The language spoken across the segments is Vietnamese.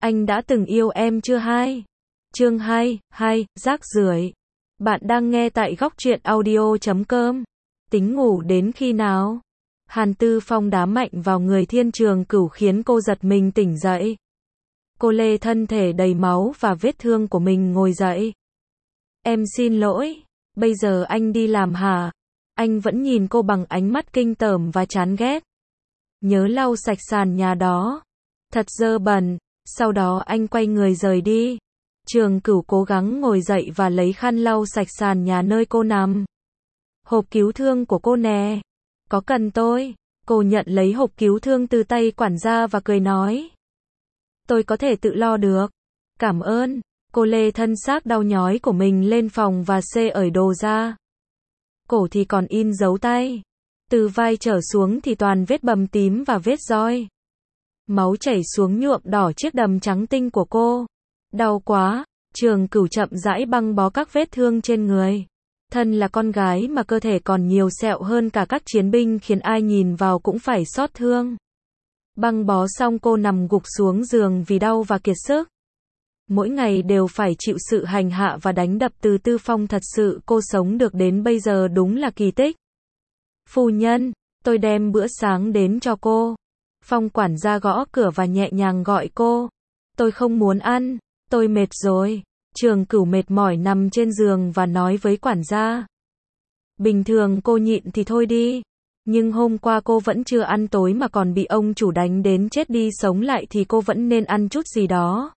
Anh đã từng yêu em chưa hai? Chương 2, rác rưởi. Bạn đang nghe tại góc truyện audio.com. Tính ngủ đến khi nào? Hàn Tư Phong đá mạnh vào người Thiên Trường Cửu khiến cô giật mình tỉnh dậy. Cô lê thân thể đầy máu và vết thương của mình ngồi dậy. Em xin lỗi, bây giờ anh đi làm hả? Anh vẫn nhìn cô bằng ánh mắt kinh tởm và chán ghét. Nhớ lau sạch sàn nhà đó. Thật dơ bẩn. Sau đó anh quay người rời đi. Trường Cửu cố gắng ngồi dậy và lấy khăn lau sạch sàn nhà nơi cô nằm. Hộp cứu thương của cô nè. Có cần tôi? Cô nhận lấy hộp cứu thương từ tay quản gia và cười nói. Tôi có thể tự lo được. Cảm ơn. Cô lê thân xác đau nhói của mình lên phòng và xê ởi đồ ra. Cổ thì còn in dấu tay. Từ vai trở xuống thì toàn vết bầm tím và vết roi. Máu chảy xuống nhuộm đỏ chiếc đầm trắng tinh của cô. Đau quá. Trường Cửu chậm rãi băng bó các vết thương trên người. Thân là con gái mà cơ thể còn nhiều sẹo hơn cả các chiến binh khiến ai nhìn vào cũng phải xót thương. Băng bó xong cô nằm gục xuống giường vì đau và kiệt sức. Mỗi ngày đều phải chịu sự hành hạ và đánh đập từ Tư Phong, thật sự cô sống được đến bây giờ đúng là kỳ tích. Phu nhân, tôi đem bữa sáng đến cho cô. Phong quản gia gõ cửa và nhẹ nhàng gọi cô. Tôi không muốn ăn, tôi mệt rồi. Trường Cửu mệt mỏi nằm trên giường và nói với quản gia. Bình thường cô nhịn thì thôi đi. Nhưng hôm qua cô vẫn chưa ăn tối mà còn bị ông chủ đánh đến chết đi sống lại thì cô vẫn nên ăn chút gì đó.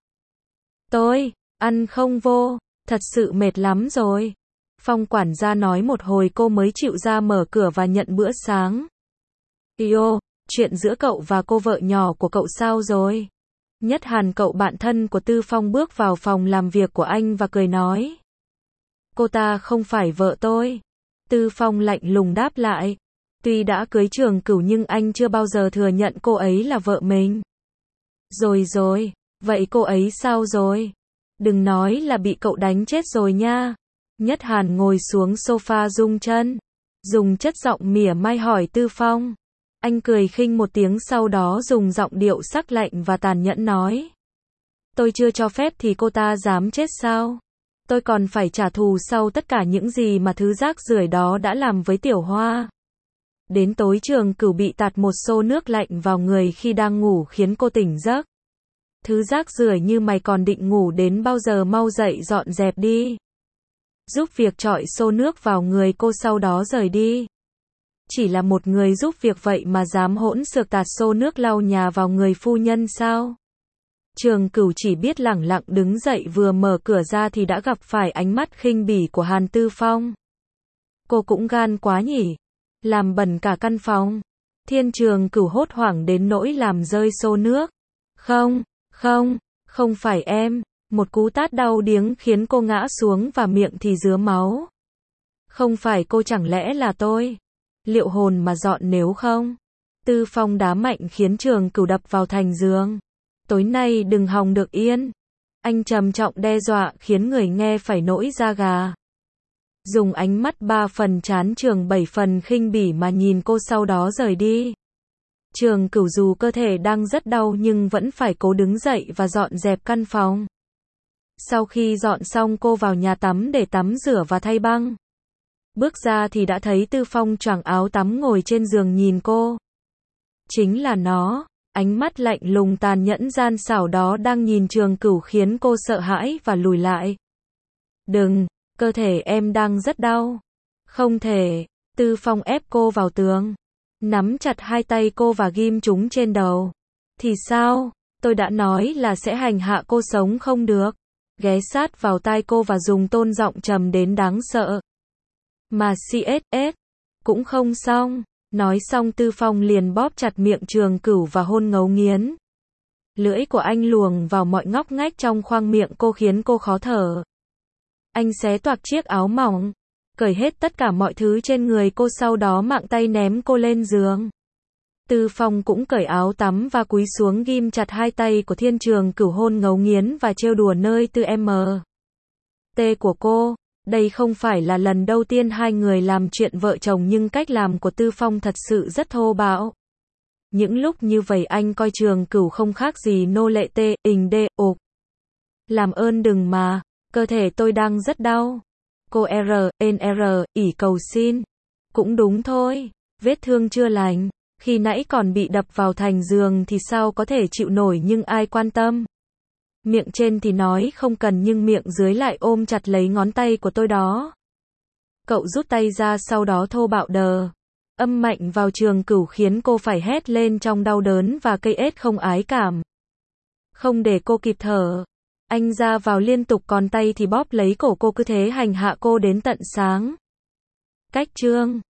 Tôi, ăn không vô, thật sự mệt lắm rồi. Phong quản gia nói một hồi cô mới chịu ra mở cửa và nhận bữa sáng. Yêu, chuyện giữa cậu và cô vợ nhỏ của cậu sao rồi? Nhất Hàn, cậu bạn thân của Tư Phong, bước vào phòng làm việc của anh và cười nói. Cô ta không phải vợ tôi. Tư Phong lạnh lùng đáp lại. Tuy đã cưới Trường Cửu nhưng anh chưa bao giờ thừa nhận cô ấy là vợ mình. Rồi, vậy cô ấy sao rồi? Đừng nói là bị cậu đánh chết rồi nha. Nhất Hàn ngồi xuống sofa rung chân. Dùng chất giọng mỉa mai hỏi Tư Phong. Anh cười khinh một tiếng sau đó dùng giọng điệu sắc lạnh và tàn nhẫn nói. Tôi chưa cho phép thì cô ta dám chết sao? Tôi còn phải trả thù sau tất cả những gì mà thứ rác rưởi đó đã làm với Tiểu Hoa. Đến tối Trường Cửu bị tạt một xô nước lạnh vào người khi đang ngủ khiến cô tỉnh giấc. Thứ rác rưởi như mày còn định ngủ đến bao giờ, mau dậy dọn dẹp đi. Giúp việc chọi xô nước vào người cô sau đó rời đi. Chỉ là một người giúp việc vậy mà dám hỗn xược tạt xô nước lau nhà vào người phu nhân sao? Trường Cửu chỉ biết lẳng lặng đứng dậy, vừa mở cửa ra thì đã gặp phải ánh mắt khinh bỉ của Hàn Tư Phong. Cô cũng gan quá nhỉ? Làm bẩn cả căn phòng. Thiên Trường Cửu hốt hoảng đến nỗi làm rơi xô nước. Không phải em. Một cú tát đau điếng khiến cô ngã xuống và miệng thì rứa máu. Không phải cô, chẳng lẽ là tôi? Liệu hồn mà dọn nếu không? Tư Phong đá mạnh khiến Trường Cửu đập vào thành giường. Tối nay đừng hòng được yên. Anh trầm trọng đe dọa khiến người nghe phải nổi da gà. Dùng ánh mắt 3 phần chán chường 7 phần khinh bỉ mà nhìn cô sau đó rời đi. Trường Cửu dù cơ thể đang rất đau nhưng vẫn phải cố đứng dậy và dọn dẹp căn phòng. Sau khi dọn xong cô vào nhà tắm để tắm rửa và thay băng. Bước ra thì đã thấy Tư Phong choàng áo tắm ngồi trên giường nhìn cô. Chính là nó, ánh mắt lạnh lùng tàn nhẫn gian xảo đó đang nhìn Trường Cửu khiến cô sợ hãi và lùi lại. Đừng, cơ thể em đang rất đau. Không thể. Tư Phong ép cô vào tường, nắm chặt hai tay cô và ghim chúng trên đầu. Thì sao? Tôi đã nói là sẽ hành hạ cô sống không được. Ghé sát vào tai cô và dùng tone giọng trầm đến đáng sợ. Mà CSS cũng không xong. Nói xong Tư Phong liền bóp chặt miệng Trường Cửu và hôn ngấu nghiến. Lưỡi của anh luồn vào mọi ngóc ngách trong khoang miệng cô khiến cô khó thở. Anh xé toạc chiếc áo mỏng, cởi hết tất cả mọi thứ trên người cô, sau đó mạng tay ném cô lên giường. Tư Phong cũng cởi áo tắm và cúi xuống ghim chặt hai tay của Thiên Trường Cửu, hôn ngấu nghiến và trêu đùa nơi tư M.T của cô. Đây không phải là lần đầu tiên hai người làm chuyện vợ chồng nhưng cách làm của Tư Phong thật sự rất thô bạo. Những lúc như vậy anh coi Trường Cửu không khác gì nô lệ tê, ình đê, ộp. Làm ơn đừng mà, cơ thể tôi đang rất đau. Cô ỉ cầu xin. Cũng đúng thôi, vết thương chưa lành, khi nãy còn bị đập vào thành giường thì sao có thể chịu nổi nhưng ai quan tâm. Miệng trên thì nói không cần nhưng miệng dưới lại ôm chặt lấy ngón tay của tôi đó. Cậu rút tay ra sau đó thô bạo đờ. Âm mạnh vào Trường Cửu khiến cô phải hét lên trong đau đớn và cây ết không ái cảm. Không để cô kịp thở. Anh ra vào liên tục còn tay thì bóp lấy cổ cô cứ thế hành hạ cô đến tận sáng. Cách chương